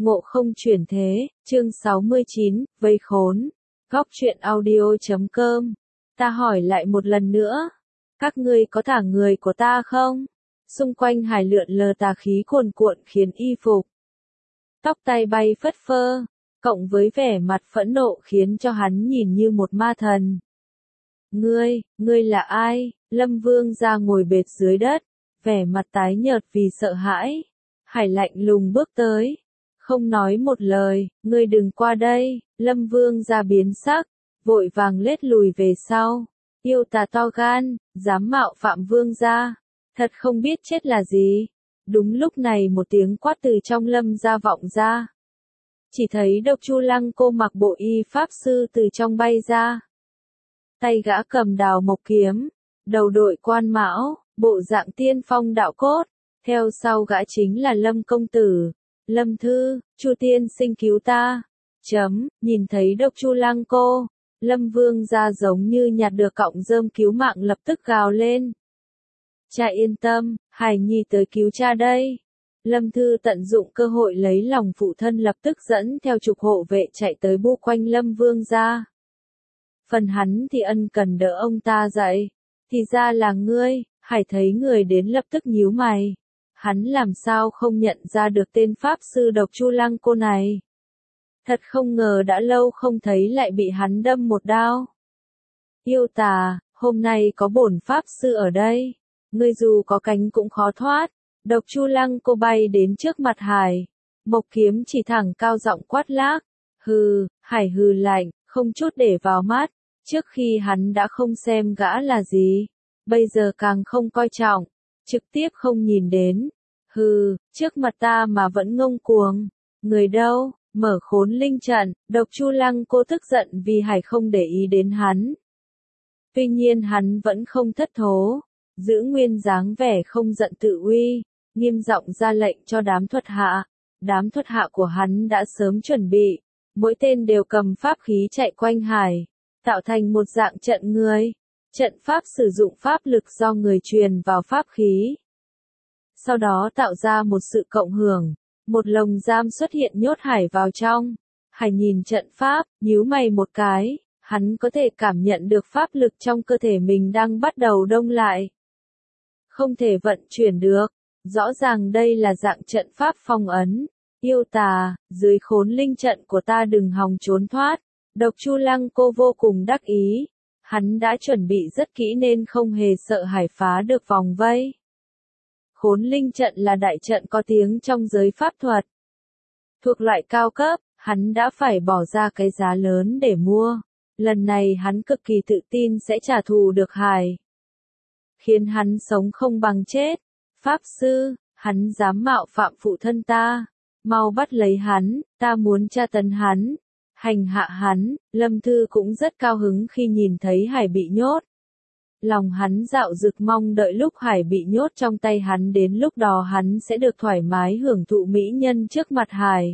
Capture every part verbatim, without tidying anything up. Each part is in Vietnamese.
Ngộ không chuyển thế, chương sáu mươi chín, vây khốn. Góc truyện audio chấm com. Ta hỏi lại một lần nữa. Các ngươi có thả người của ta không? Xung quanh hải lượn lờ tà khí cuồn cuộn khiến y phục tóc tai bay phất phơ, cộng với vẻ mặt phẫn nộ khiến cho hắn nhìn như một ma thần. Ngươi, ngươi là ai? Lâm Vương ra ngồi bệt dưới đất, vẻ mặt tái nhợt vì sợ hãi. Hải lạnh lùng bước tới, không nói một lời, ngươi đừng qua đây. Lâm Vương ra biến sắc, vội vàng lết lùi về sau. Yêu tà to gan, dám mạo phạm Vương gia, thật không biết chết là gì. Đúng lúc này một tiếng quát từ trong Lâm gia vọng ra. Chỉ thấy Độc Chu Lăng Cô mặc bộ y pháp sư từ trong bay ra. Tay gã cầm đào mộc kiếm, đầu đội quan mão, bộ dạng tiên phong đạo cốt. Theo sau gã chính là Lâm công tử. Lâm thư, Chu tiên sinh cứu ta. Chấm, nhìn thấy Độc Chu Lăng Cô, Lâm Vương ra giống như nhặt được cọng rơm cứu mạng lập tức gào lên. Cha yên tâm, Hải Nhi tới cứu cha đây. Lâm thư tận dụng cơ hội lấy lòng phụ thân lập tức dẫn theo chục hộ vệ chạy tới bu quanh Lâm Vương ra. Phần hắn thì ân cần đỡ ông ta dậy. Thì ra là ngươi. Hải thấy người đến lập tức nhíu mày. Hắn làm sao không nhận ra được tên pháp sư Độc Chu Lăng Cô này. Thật không ngờ đã lâu không thấy lại bị hắn đâm một đao. Yêu tà, hôm nay có bổn pháp sư ở đây. Ngươi dù có cánh cũng khó thoát. Độc Chu Lăng Cô bay đến trước mặt Hải. Mộc kiếm chỉ thẳng cao giọng quát lác. Hừ, Hải hừ lạnh, không chút để vào mắt. Trước khi hắn đã không xem gã là gì. Bây giờ càng không coi trọng. Trực tiếp không nhìn đến. Hừ, trước mặt ta mà vẫn ngông cuồng. Người đâu? Mở khốn linh trận. Độc Chu Lăng Cô tức giận vì Hải không để ý đến hắn. Tuy nhiên hắn vẫn không thất thố. Giữ nguyên dáng vẻ không giận tự uy. Nghiêm giọng ra lệnh cho đám thuật hạ. Đám thuật hạ của hắn đã sớm chuẩn bị. Mỗi tên đều cầm pháp khí chạy quanh Hải. Tạo thành một dạng trận người. Trận pháp sử dụng pháp lực do người truyền vào pháp khí. Sau đó tạo ra một sự cộng hưởng. Một lồng giam xuất hiện nhốt Hải vào trong. Hải nhìn trận pháp, nhíu mày một cái. Hắn có thể cảm nhận được pháp lực trong cơ thể mình đang bắt đầu đông lại. Không thể vận chuyển được. Rõ ràng đây là dạng trận pháp phong ấn. Yêu tà, dưới khốn linh trận của ta đừng hòng trốn thoát. Độc Chu Lăng Cô vô cùng đắc ý. Hắn đã chuẩn bị rất kỹ nên không hề sợ Hải phá được vòng vây. Khốn linh trận là đại trận có tiếng trong giới pháp thuật. Thuộc loại cao cấp, hắn đã phải bỏ ra cái giá lớn để mua. Lần này hắn cực kỳ tự tin sẽ trả thù được Hải. Khiến hắn sống không bằng chết. Pháp sư, hắn dám mạo phạm phụ thân ta. Mau bắt lấy hắn, ta muốn tra tấn hắn. Hành hạ hắn. Lâm thư cũng rất cao hứng khi nhìn thấy Hải bị nhốt. Lòng hắn dạo dực mong đợi lúc Hải bị nhốt trong tay hắn, đến lúc đó hắn sẽ được thoải mái hưởng thụ mỹ nhân trước mặt Hải.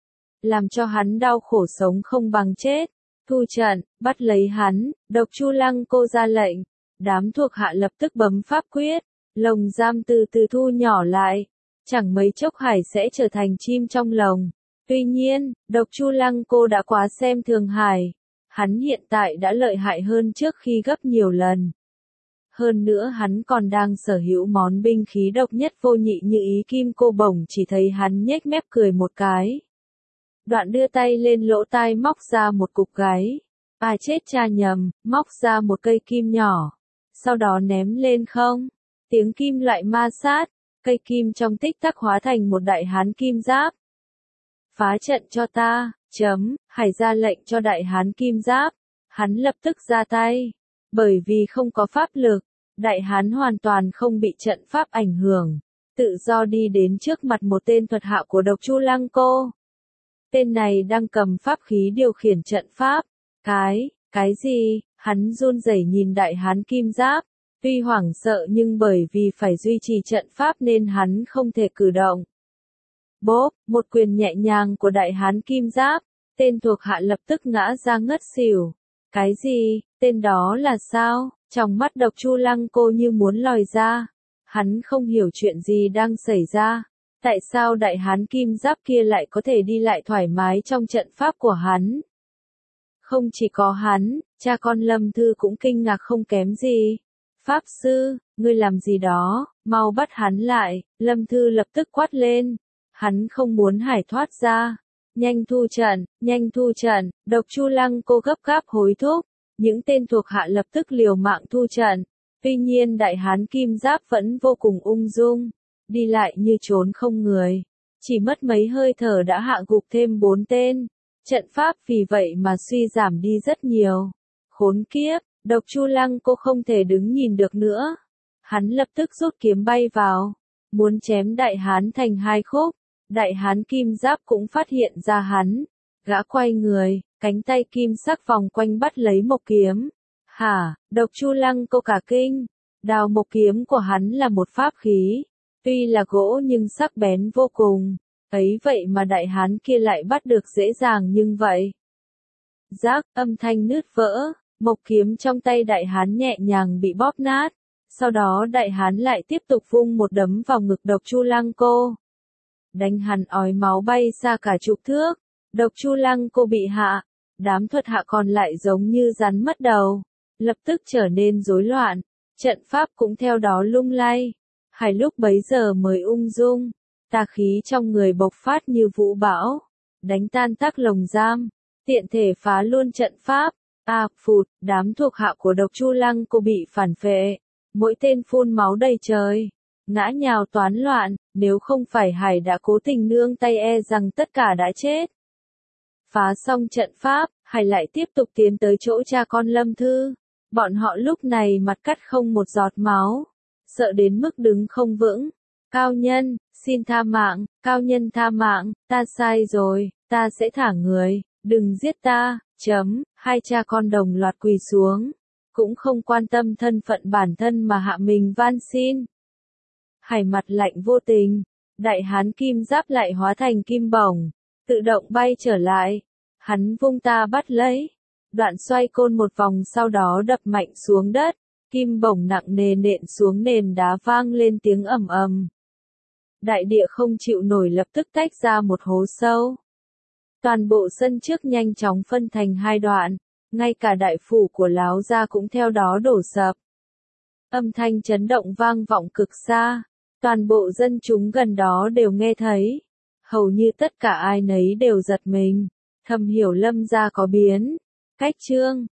Làm cho hắn đau khổ sống không bằng chết. Thu trận, bắt lấy hắn. Độc Chu Lăng Cô ra lệnh. Đám thuộc hạ lập tức bấm pháp quyết. Lồng giam từ từ thu nhỏ lại. Chẳng mấy chốc Hải sẽ trở thành chim trong lồng. Tuy nhiên, Độc Chu Lăng Cô đã quá xem thường Hải. Hắn hiện tại đã lợi hại hơn trước khi gấp nhiều lần. Hơn nữa hắn còn đang sở hữu món binh khí độc nhất vô nhị như ý kim cô bổng, chỉ thấy hắn nhếch mép cười một cái. Đoạn đưa tay lên lỗ tai móc ra một cục gáy. À chết cha nhầm, móc ra một cây kim nhỏ. Sau đó ném lên không. Tiếng kim loại ma sát. Cây kim trong tích tắc hóa thành một đại hán kim giáp. Phá trận cho ta, chấm, Hải ra lệnh cho đại hán kim giáp. Hắn lập tức ra tay. Bởi vì không có pháp lực, đại hán hoàn toàn không bị trận pháp ảnh hưởng. Tự do đi đến trước mặt một tên thuật hạ của Độc Chu Lăng Cô. Tên này đang cầm pháp khí điều khiển trận pháp. Cái, cái gì? Hắn run rẩy nhìn đại hán kim giáp. Tuy hoảng sợ nhưng bởi vì phải duy trì trận pháp nên hắn không thể cử động. Bốp, một quyền nhẹ nhàng của đại hán kim giáp. Tên thuộc hạ lập tức ngã ra ngất xỉu. Cái gì? Tên đó là sao? Trong mắt Độc Chu Lăng Cô như muốn lòi ra. Hắn không hiểu chuyện gì đang xảy ra. Tại sao đại hán kim giáp kia lại có thể đi lại thoải mái trong trận pháp của hắn? Không chỉ có hắn, cha con Lâm Thư cũng kinh ngạc không kém gì. Pháp sư, ngươi làm gì đó, mau bắt hắn lại, Lâm Thư lập tức quát lên. Hắn không muốn hải thoát ra. Nhanh thu trận, nhanh thu trận, Độc Chu Lăng cô gấp gáp hối thúc. Những tên thuộc hạ lập tức liều mạng thu trận. Tuy nhiên đại hán kim giáp vẫn vô cùng ung dung, đi lại như trốn không người. Chỉ mất mấy hơi thở đã hạ gục thêm bốn tên. Trận pháp vì vậy mà suy giảm đi rất nhiều. Khốn kiếp, Độc Chu Lăng cô không thể đứng nhìn được nữa. Hắn lập tức rút kiếm bay vào, muốn chém đại hán thành hai khúc. Đại hán kim giáp cũng phát hiện ra hắn. Gã quay người, cánh tay kim sắc vòng quanh bắt lấy mộc kiếm. Hả, Độc Chu Lăng cô cả kinh. Đào mộc kiếm của hắn là một pháp khí. Tuy là gỗ nhưng sắc bén vô cùng. Ấy vậy mà đại hán kia lại bắt được dễ dàng nhưng vậy. Rác, âm thanh nứt vỡ, mộc kiếm trong tay đại hán nhẹ nhàng bị bóp nát. Sau đó đại hán lại tiếp tục vung một đấm vào ngực Độc Chu Lăng cô. Đánh hắn ói máu bay xa cả chục thước. Độc Chu Lăng cô bị hạ. Đám thuật hạ còn lại giống như rắn mất đầu. Lập tức trở nên rối loạn. Trận pháp cũng theo đó lung lay. Hải lúc bấy giờ mới ung dung. Tà khí trong người bộc phát như vũ bão. Đánh tan tắc lồng giam. Tiện thể phá luôn trận pháp. À, phụt, đám thuộc hạ của Độc Chu Lăng cô bị phản phệ. Mỗi tên phun máu đầy trời. Ngã nhào toán loạn, nếu không phải Hải đã cố tình nương tay e rằng tất cả đã chết. Phá xong trận pháp, Hải lại tiếp tục tiến tới chỗ cha con Lâm Thư. Bọn họ lúc này mặt cắt không một giọt máu. Sợ đến mức đứng không vững. Cao nhân, xin tha mạng, cao nhân tha mạng, ta sai rồi, ta sẽ thả người, đừng giết ta, chấm, hai cha con đồng loạt quỳ xuống. Cũng không quan tâm thân phận bản thân mà hạ mình van xin. Hải mặt lạnh vô tình, đại hán kim giáp lại hóa thành kim bổng, tự động bay trở lại. Hắn vung ta bắt lấy, đoạn xoay côn một vòng sau đó đập mạnh xuống đất, kim bổng nặng nề nện xuống nền đá vang lên tiếng ầm ầm. Đại địa không chịu nổi lập tức tách ra một hố sâu. Toàn bộ sân trước nhanh chóng phân thành hai đoạn, ngay cả đại phủ của Láo gia cũng theo đó đổ sập. Âm thanh chấn động vang vọng cực xa, toàn bộ dân chúng gần đó đều nghe thấy. Hầu như tất cả ai nấy đều giật mình, thầm hiểu Lâm gia có biến. Cách chương